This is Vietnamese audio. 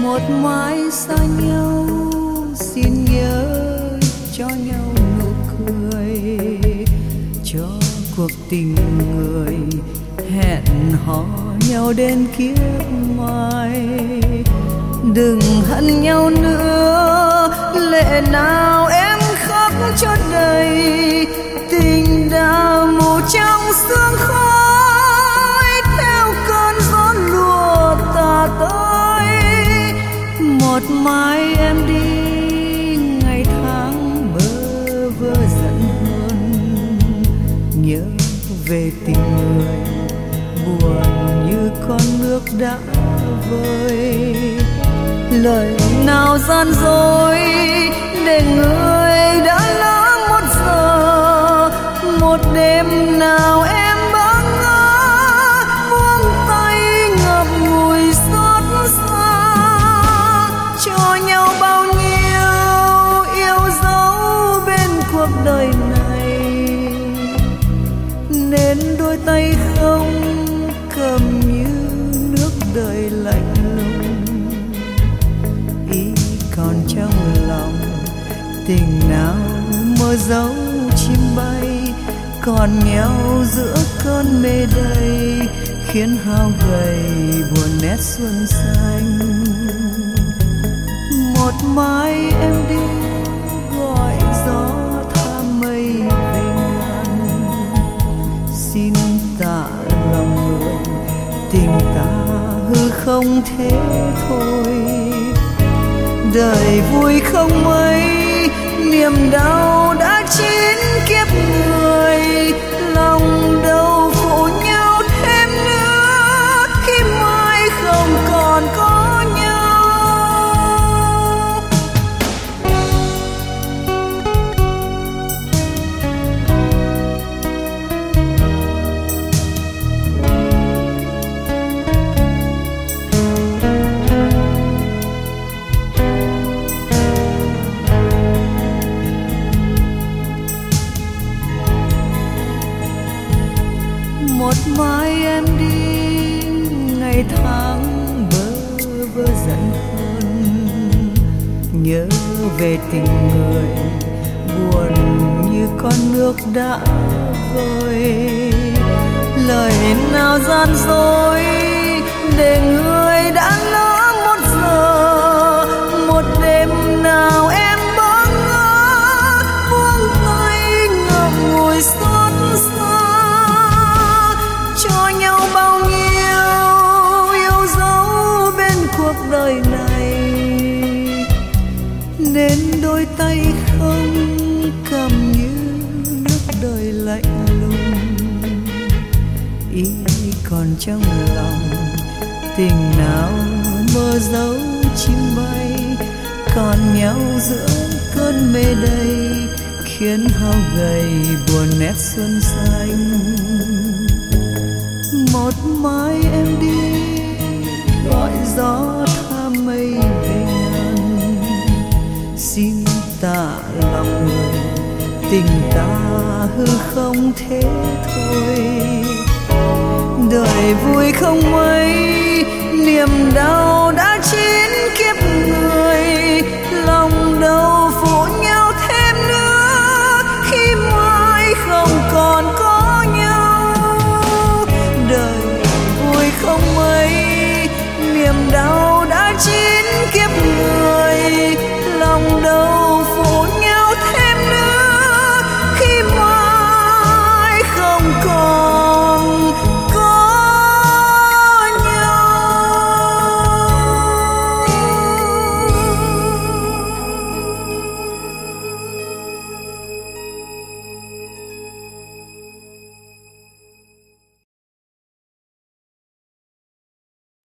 một mái xa nhau, xin nhớ cho nhau nụ cười, cho cuộc tình người hẹn hò nhau đến kiếp mai. Đừng hận nhau nữa, lệ nào em khóc cho đầy, tình đã mù trong sương khói, theo cơn gió lùa tà tới. Một mai em đi, ngày tháng bơ vơ giận hơn, nhớ về tình người buồn như con nước đã vơi. Lời nào gian dối để người đã lỡ một giờ, một đêm nào em bỡ ngỡ, buông tay ngập ngùi xót xa. Cho nhau bao nhiêu yêu dấu bên cuộc đời này, nên đôi tay không cầm như nước đời lạnh lùng. Ý còn trong lòng tình nào mơ dấu chim bay, còn nhau giữa cơn mê đầy, khiến hao gầy buồn nét xuân xanh. Một mai em đi, gọi gió tha mây về ngàn, xin tạ lòng người, tình ta hư không thế thôi. Đời vui không mấy, niềm đau đã chín kiếp người, lòng đâu phụ nhau thêm nữa, khi mai không còn có nhau. Một mai em đi, ngày tháng bơ vơ giận hơn, nhớ về tình người buồn như con nước đã vơi. Lời nào gian dối để người đã lỡ một giờ, một đêm nào em bỡ ngỡ, buông tay ngậm ngùi xót xa. Cho nhau bao nhiêu yêu dấu bên cuộc đời này, nên đôi tay không cầm như nước đời lạnh lùng. Ý còn trong lòng tình nào mơ dấu chim bay, còn nhau giữa cơn mê đầy, khiến hao gầy buồn nét xuân xanh. Một mai em đi, gọi gió tha mây về ngàn, xin tạ lòng người, tình ta hư không thế thôi. Đời vui không mấy, niềm đau đã chia